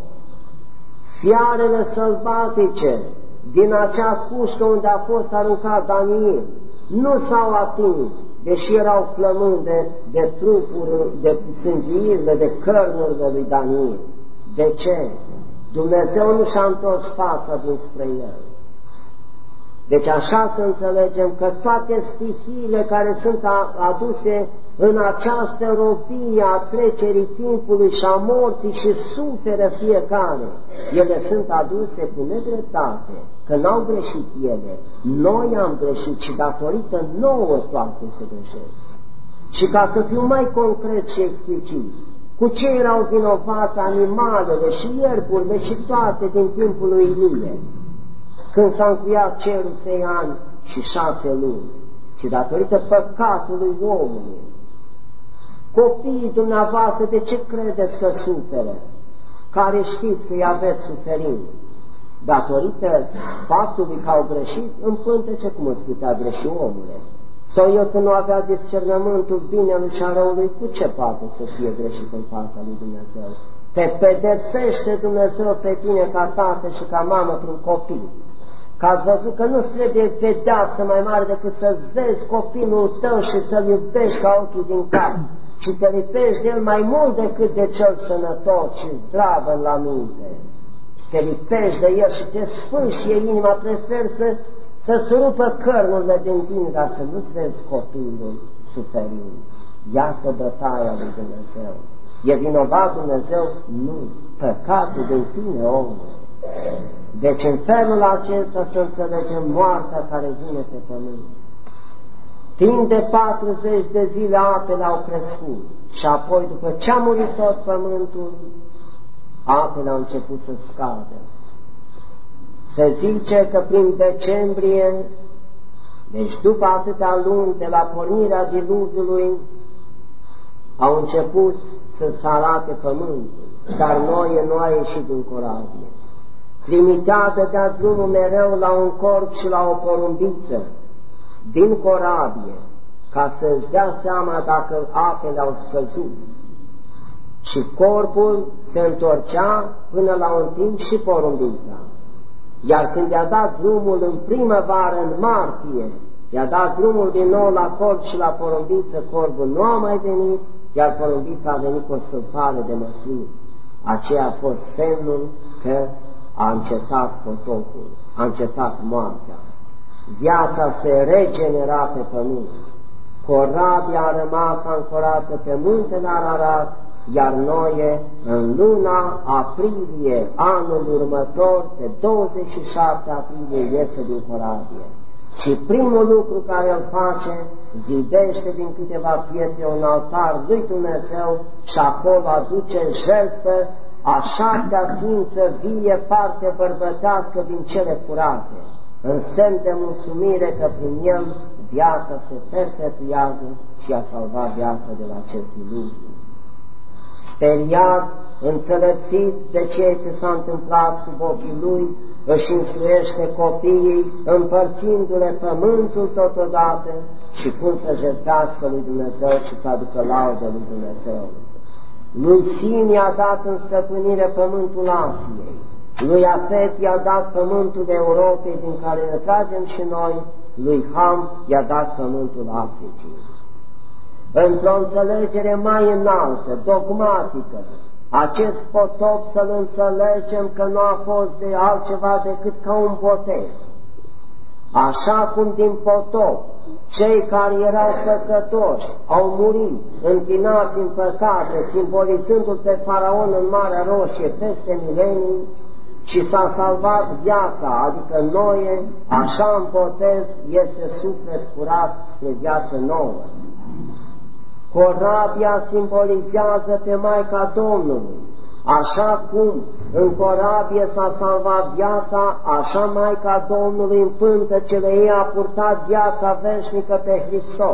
Fiarele sălbatice din acea cușcă unde a fost aruncat Daniel nu s-au atins, deși erau flămânde de trupuri, de sânghiuirile, de cărnurile lui Daniel. De ce? Dumnezeu nu și-a întors fața dinspre el. Deci așa să înțelegem că toate stihiile care sunt aduse în această robie a trecerii timpului și a morții și suferă fiecare, ele sunt aduse cu nedreptate, că n-au greșit ele, noi am greșit și datorită nouă toate se greșesc. Și ca să fiu mai concret și explicit, cu ce erau vinovate animalele și ierburile și toate din timpul lui Ilie, când s-a încuiat cerul trei ani și șase luni, și datorită păcatului omului. Copiii dumneavoastră, de ce credeți că suferă? Care știți că îi aveți suferință? Datorită faptului că au greșit în pântece, cum îți putea greși omule? Sau el când nu avea discernământul binelui și a răului, cu ce poate să fie greșit în fața lui Dumnezeu? Te pedepsește Dumnezeu pe tine ca tată și ca mamă prin copil. Că ați văzut că nu-ți trebuie pedeapsă mai mare decât să-ți vezi copilul tău și să-l iubești ca ochii din cap și te lipești de el mai mult decât de cel sănătos și zdravă la minte. Te lipești de el și te sfâșie inima, preferi să, să-ți rupă cărnurile din tine, dar să nu-ți vezi copilul suferind. Iată bătaia lui Dumnezeu. E vinovat Dumnezeu? Nu. Păcatul din tine, omul. Deci în felul acesta să înțelegem moartea care vine pe pământ. Timp de patruzeci de zile apele au crescut și apoi după ce a murit tot pământul, apele au început să scadă. Se zice că prin decembrie, deci după atâtea luni de la pornirea diluviului, au început să se arate pământul, dar Noe nu a ieșit din corabie. Trimitea de dea drumul mereu la un corp și la o porumbiță din corabie, ca să-și dea seama dacă apele au scăzut. Și corpul se întorcea până la un timp și porumbița. Iar când i-a dat drumul în primăvară, în martie, i-a dat drumul din nou la corp și la porumbiță, corpul nu a mai venit, iar porumbița a venit cu o stâlpare de măslin. Aceea a fost semnul că a încetat potopul, a încetat moartea. Viața se regenera pe pământ. Corabia a rămas ancorată pe muntele Ararat, iar Noe, în luna aprilie, anul următor, pe douăzeci și șapte aprilie, iese din corabie. Și primul lucru care îl face, zidește din câteva pietre un altar lui Dumnezeu și acolo aduce în jertfă a șaptea ființă vie, parte bărbătească din cele curate, în semn de mulțumire că prin el viața se perpetuează și a salvat viața de la acest diluviu. Speriat, înțelepțit de ceea ce s-a întâmplat sub ochii lui, își instruiește copiii, împărțindu-le pământul totodată și cum să jertfească lui Dumnezeu și să aducă laudă lui Dumnezeu. Lui Sim i-a dat în stăpânire pământul Asiei, lui Afet i-a dat pământul Europei din care ne tragem și noi, lui Ham i-a dat pământul Africii. Într-o înțelegere mai înaltă, dogmatică, acest potop să-l înțelegem că nu a fost de altceva decât ca un botez. Așa cum din potop cei care erau păcătoși au murit, întinați în păcate, simbolizându-l pe Faraon în Marea Roșie peste milenii, și s-a salvat viața, adică Noe, așa în botez este suflet curat spre viață nouă. Corabia simbolizează pe Maica Domnului. Așa cum în corabie s-a salvat viața, așa Maica Domnului în pântecele ei a purtat viața veșnică pe Hristos.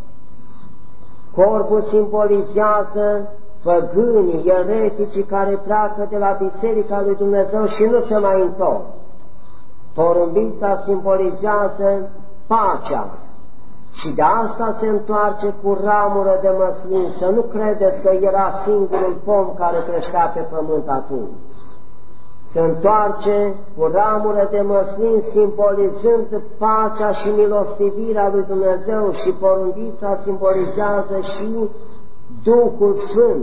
Corbul simbolizează păgânii, ereticii care pleacă de la Biserica lui Dumnezeu și nu se mai întorc. Porumbița simbolizează pacea și de asta se întoarce cu ramură de măslin. Să nu credeți că era singurul pom care creștea pe pământ atunci. Se întoarce cu ramură de măslin, simbolizând pacea și milostivirea lui Dumnezeu, și porumbița simbolizează și Duhul Sfânt,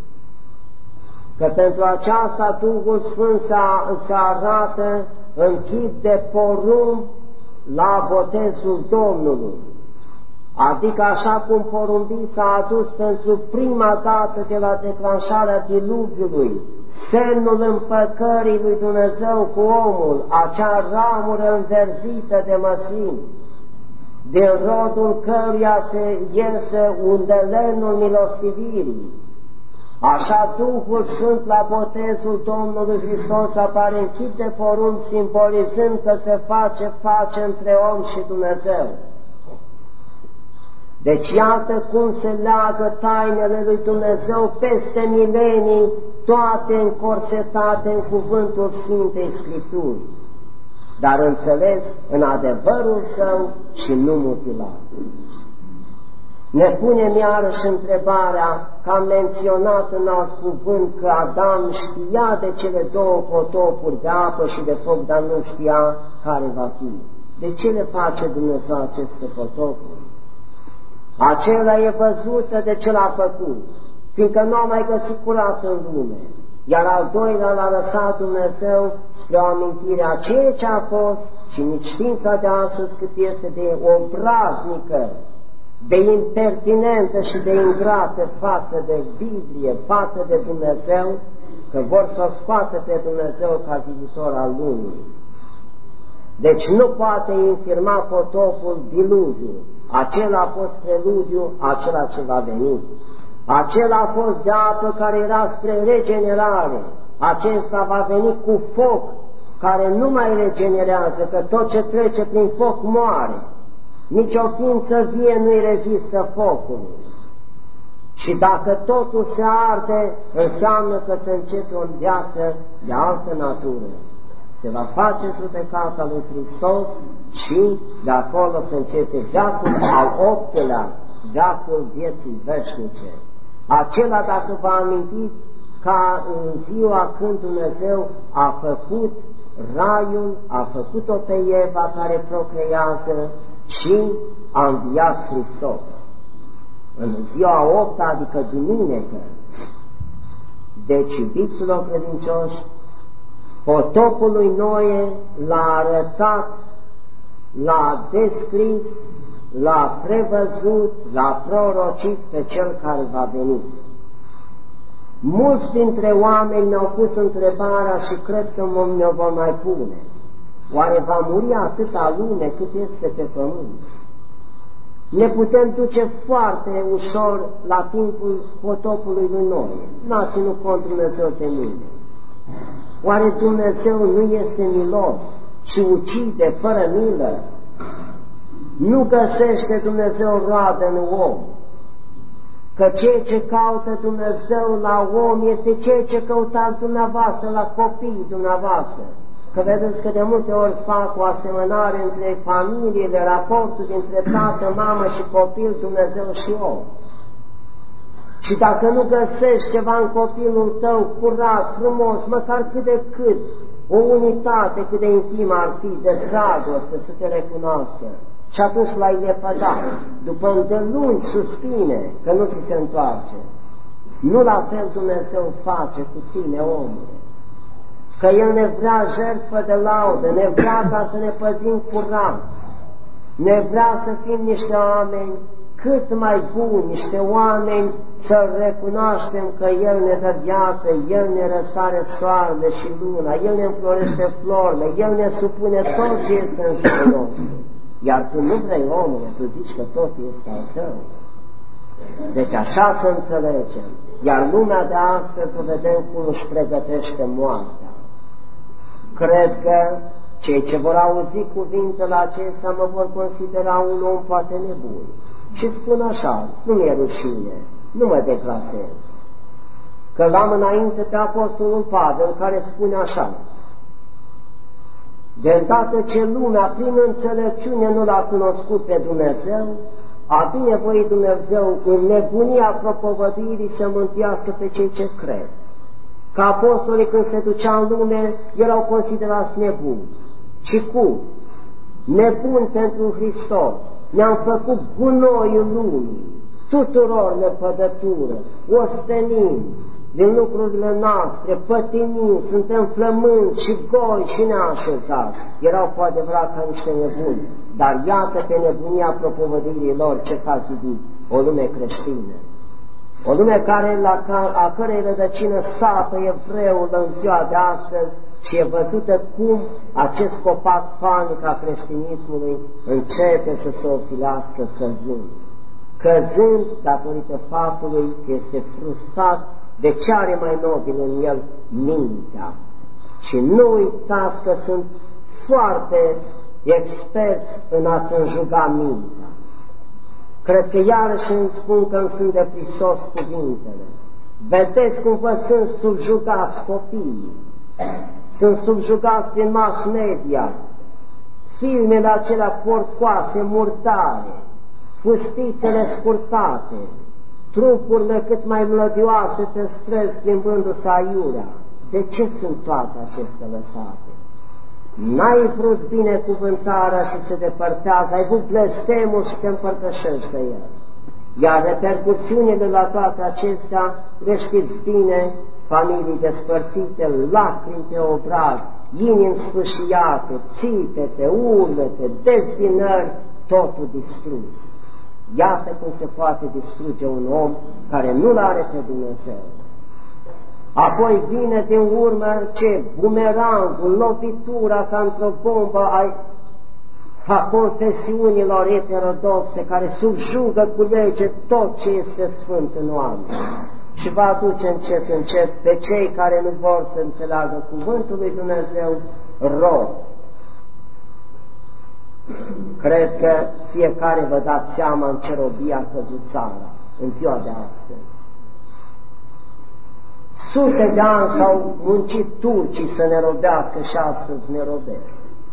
că pentru aceasta Duhul Sfânt se arată în chip de porumb la botezul Domnului, adică așa cum porumbița a adus pentru prima dată de la declanșarea diluviului semnul împăcării lui Dumnezeu cu omul, acea ramură înverzită de măslin, din rodul căruia se iese un de lemnul milostivirii. Așa Duhul Sfânt la botezul Domnului Hristos apare în chip de porumb, simbolizând că se face pace între om și Dumnezeu. Deci iată cum se leagă tainele lui Dumnezeu peste milenii, toate încorsetate în cuvântul Sfintei Scripturi, dar înțeles în adevărul său și nu mutilat. Ne punem iarăși întrebarea, că am menționat în alt cuvânt că Adam știa de cele două potopuri de apă și de foc, dar nu știa care va fi. De ce le face Dumnezeu aceste potopuri? Acela e văzută de ce l-a făcut, fiindcă nu a mai găsit curat în lume. Iar al doilea l-a lăsat Dumnezeu spre o amintire a ceea ce a fost, și nici știința de astăzi cât este de obraznică, de impertinentă și de ingrată față de Biblie, față de Dumnezeu, că vor să scoată pe Dumnezeu ca ziditor al lumii. Deci nu poate infirma potopul diluviu. Acela a fost preludiu, acela ce va veni. Acela a fost de apă care era spre regenerare. Acesta va veni cu foc care nu mai regenerează, că tot ce trece prin foc moare. Nici o ființă vie nu-i rezistă focului. Și dacă totul se arde, înseamnă că se începe o viață de altă natură. Se va face judecata lui Hristos și de acolo se începe veacul al optelea, veacul vieții veșnice. Acela, dacă vă amintiți, ca în ziua când Dumnezeu a făcut raiul, a făcut-o pe Eva care procrează și a înviat Hristos. În ziua opta, adică duminică. Deci, iubiților credincioși, potopul lui Noe l-a arătat, l-a descris, l-a prevăzut, l-a prorocit pe cel care va veni. Mulți dintre oameni mi-au pus întrebarea și cred că mi-o vom mai pune. Oare va muri atâta lume cât este pe pământ? Ne putem duce foarte ușor la timpul potopului lui Noe. N-a ținut cont Dumnezeu de mine. Oare Dumnezeu nu este milos și ucide fără milă? Nu găsește Dumnezeu roadă în om, că ceea ce caută Dumnezeu la om este ceea ce căutați dumneavoastră la copiii dumneavoastră. Că vedeți că de multe ori fac o asemănare între familiile, raportul dintre tată, mamă și copil, Dumnezeu și om. Și dacă nu găsești ceva în copilul tău curat, frumos, măcar cât de cât, o unitate cât de intimă ar fi, de dragoste, să te recunoască, și atunci l-ai lepădat, după îndelungi suspine, că nu ți se întoarce. Nu la fel Dumnezeu face cu tine, omule, că El ne vrea jertfă de laudă, ne vrea ca să ne păzim curați, ne vrea să fim niște oameni cât mai buni, niște oameni să recunoaștem că El ne dă viață, El ne răsare soarele și luna, El ne înflorește florile, El ne supune tot ce este în jurul nostru. Iar tu nu vrei, omule, tu zici că tot este al tău. Deci așa să înțelegem. Iar lumea de astăzi o vedem cum își pregătește moartea. Cred că cei ce vor auzi cuvintele acestea mă vor considera un om poate nebun. Și spun așa, nu mi-e rușine, nu mă declasez. Că l-am înainte pe Apostolul Pavel, care spune așa: de îndată ce lumea prin înțelepciune nu l-a cunoscut pe Dumnezeu, a binevoit Dumnezeu în nebunia propovăduirii să mântuiască pe cei ce cred. Că apostolii când se duceau în lume erau considerați nebuni. Și cum? Nebuni pentru Hristos. Ne-am făcut gunoiul lumii, tuturor lepădătură, ostenim din lucrurile noastre, pătinim, suntem flămânți și goi și neașezați. Erau cu adevărat ca niște nebuni, dar iată pe nebunia propovăduirii lor ce s-a zidit, o lume creștină. O lume care, la, a cărei rădăcină sapă evreul în ziua de astăzi și e văzută cum acest copac fanic a creștinismului începe să se ofilească căzând. Căzând datorită faptului că este frustrat de ce are mai nobil în el, mintea. Și nu uitați că sunt foarte experți în a-ți înjuga mintea. Cred că iarăși îmi spun că îmi sunt de prisos cuvintele. Vedeți cum vă sunt subjugați copiii. Sunt subjugați prin mass media, filmele acelea porcoase, murdare, fustițele scurtate, trupurile cât mai mlădioase pe străzi plimbându-se aiurea. De ce sunt toate acestea lăsate? N-ai vrut binecuvântarea și se depărtează, ai vrut blestemul și te împărtășești de el. Iar repercursiunile la toate acestea, le știți bine, familii despărțite, lacrimi pe obraz, inimi sfâșiate, țipete, urlete, dezbinări, totul distrus. Iată cum se poate distruge un om care nu-L are pe Dumnezeu. Apoi vine din urmă ce? Bumerangul, lovitura ca într-o bombă a, a confesiunilor heterodoxe care subjugă cu lege tot ce este sfânt în oameni și va aduce încet, încet pe cei care nu vor să înțeleagă cuvântul lui Dumnezeu rob. Cred că fiecare vă dați seama în ce robie a căzut țara în ziua de astăzi. Sute de ani s-au muncit turcii să ne robească și astăzi ne robesc.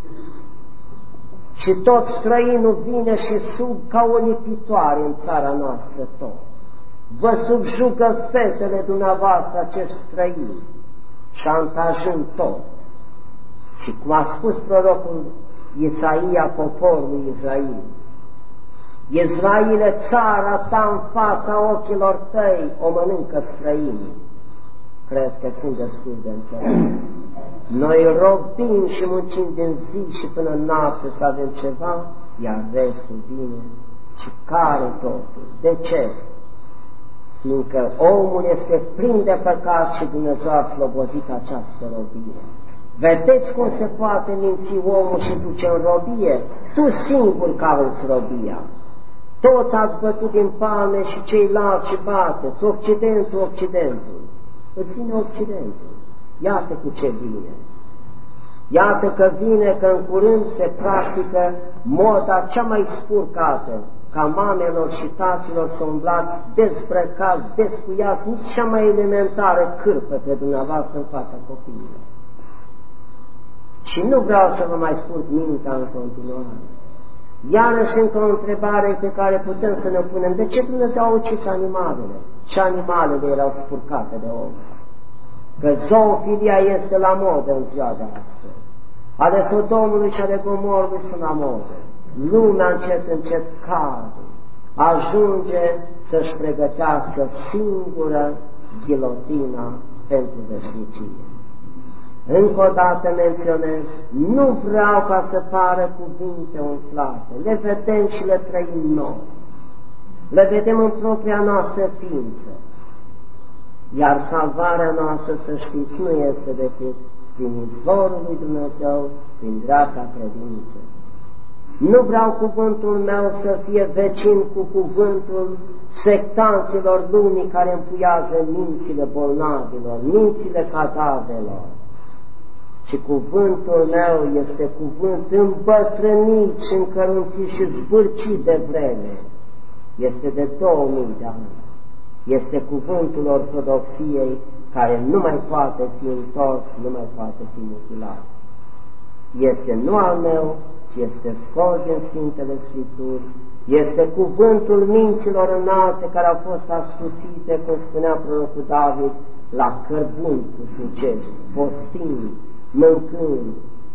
Și tot străinul vine și sub ca o lipitoare în țara noastră tot. Vă subjugă fetele dumneavoastră acești străini, șantajând tot. Și cum a spus prorocul Isaia poporului Israel: Israile, țara ta în fața ochilor tăi o mănâncă străinii. Cred că sunt destul de înțeles. Noi robim și muncim din zi și până noapte să avem ceva, iar restul vine și care totul. De ce? Fiindcă omul este plin de păcat și Dumnezeu a slobozit această robie. Vedeți cum se poate minți omul și duce în robie? Tu singur cauți robia. Toți ați bătut din palme și ceilalți și bateți, Occidentul, Occidentul. Îți vine Occidentul. Iată cu ce vine. Iată că vine că în curând se practică moda cea mai spurcată, ca mamelor și taților să umblați dezbrăcați, despuiați, nici cea mai elementară cârpă pe dumneavoastră în fața copiilor. Și nu vreau să vă mai scurt mintea în continuare. Iarăși încă o întrebare pe care putem să ne punem: de ce Dumnezeu a ucis animalele? Și animalele erau spurcate de om. Că zoofilia este la modă în ziua de astăzi. Ale Sodomului și ale Gomorului sunt la modă. Lumea încet, încet cade. Ajunge să-și pregătească singură ghilotina pentru veșnicie. Încă o dată menționez, nu vreau ca să pară cuvinte umflate, le vedem și le trăim noi, le vedem în propria noastră ființă, iar salvarea noastră, să știți, nu este decât prin izvorul lui Dumnezeu, prin dreapta credință. Nu vreau cuvântul meu să fie vecin cu cuvântul sectanților lumii care împuiază mințile bolnavilor, mințile cadavrelor, ci cuvântul meu este cuvânt îmbătrânit și încărunțit și zvârcit de vreme. Este de două mii de ani. Este cuvântul ortodoxiei care nu mai poate fi întors, nu mai poate fi mutilat. Este nu al meu, ci este scos din Sfintele Scripturi, este cuvântul minților înalte care au fost ascuțite, cum spunea prorocul David, la cărbuni pusnicești, postind, mâncând,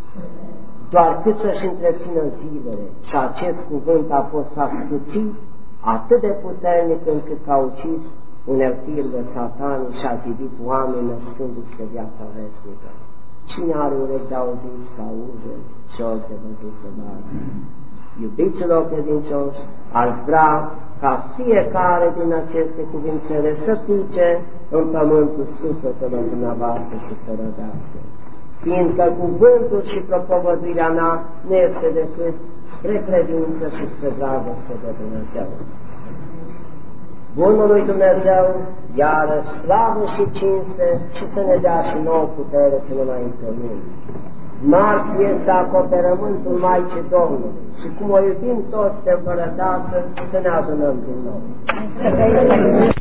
doar cât să-și întrețină zilele. Și acest cuvânt a fost ascuțit atât de puternic încât că a ucis unelte satanii și a zidit oameni născându-ți pe viața veșnică. Cine are urechi de auzit să auze și ochi de văzut să vadă. Iubiților credincioși, aș vrea ca fiecare din aceste cuvințele să pice în pământul sufletelor dumneavoastră și să rădească, fiindcă cuvântul și propovăduirea mea nu este decât spre credință și spre dragoste de Dumnezeu. Bunul lui Dumnezeu, iarăși slavă și cinste și să ne dea și nouă putere să ne mai întâlnim. Marți este acoperământul Maicii Domnului și cum o iubim toți pe împărăteasă, să ne adunăm din nou.